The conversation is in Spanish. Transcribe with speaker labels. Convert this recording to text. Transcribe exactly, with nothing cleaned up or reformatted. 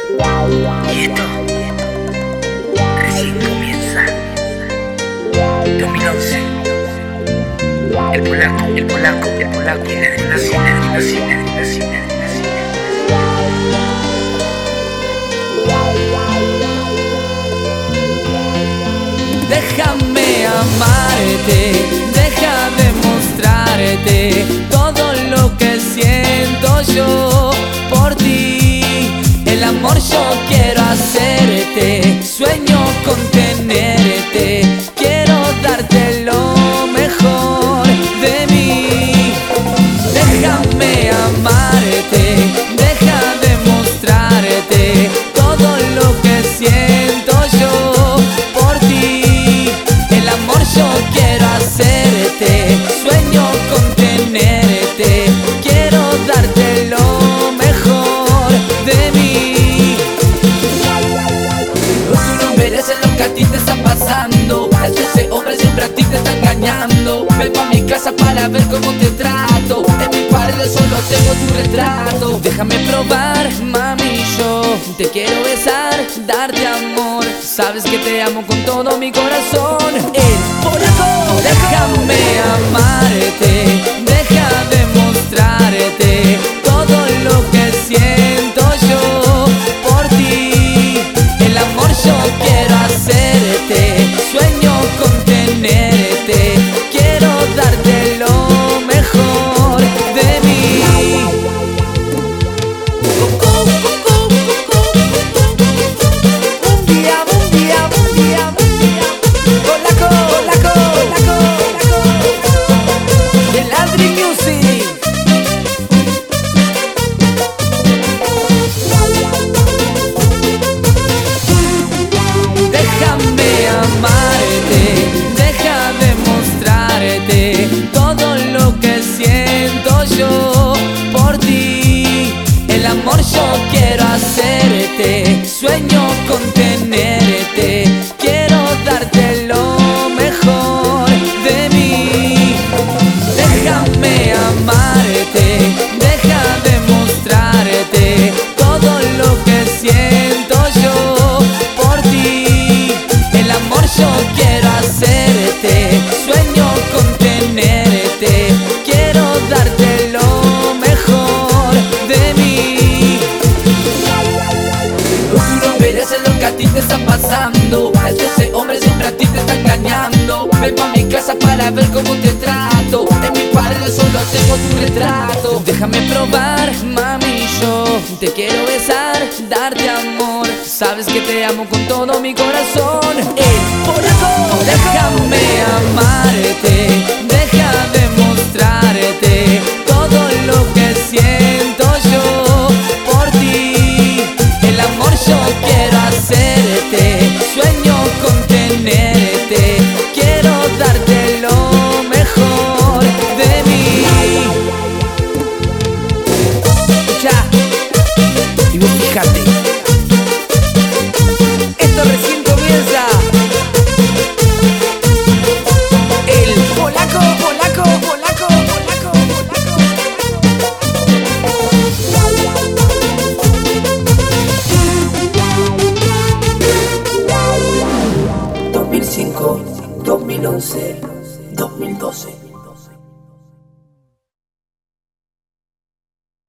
Speaker 1: Y esto recién comienza. dos mil once. El polaco, el polaco, el polaco, y la adrenalina, adrenalina, adrenalina, adrenalina.
Speaker 2: Déjame amarte, deja demostrarte todo lo que siento yo por ti. El amor yo quiero hacerte, sueño con tenerte, quiero darte lo mejor de mí. Déjame amarte, deja demostrarte todo lo que siento yo por ti. El amor yo quiero hacerte, sueño con tenerte, quiero darte lo mejor de mí. Tú no mereces lo que a ti te está pasando. Ese hombre siempre a ti te está engañando. Ven pa' mi casa para ver cómo te trato. En mi pared solo tengo tu retrato. Déjame probar, mami, yo te quiero besar, darte amor. Sabes que te amo con todo mi corazón. El polaco, déjame amarte, deja demostrarte todo lo que siento yo por ti. El amor yo quiero hacerte, sueño con tenerte, quiero darte lo mejor de mí. Un día, un día, un día, un día. Polaco, polaco, polaco, polaco. El Adri Music. Déjame amarte, deja demostrarte todo lo que siento yo por ti. El amor yo quiero hacerte, sueño con tenerte, quiero darte lo mejor de mí. Déjame amarte, deja demostrarte todo lo que siento yo por ti. El amor yo quiero hacerte, sueño con tenerte, quiero darte lo mejor de mí. Tú no mereces lo que a ti te está pasando. Ese hombre siempre a ti te está engañando. Ven pa' mi casa para ver cómo te trato. En mi pared solo tengo tu retrato. Déjame probar, mami, yo te quiero besar, darte amor. Sabes que te amo con todo mi corazón. El polaco, déjame amarte, deja de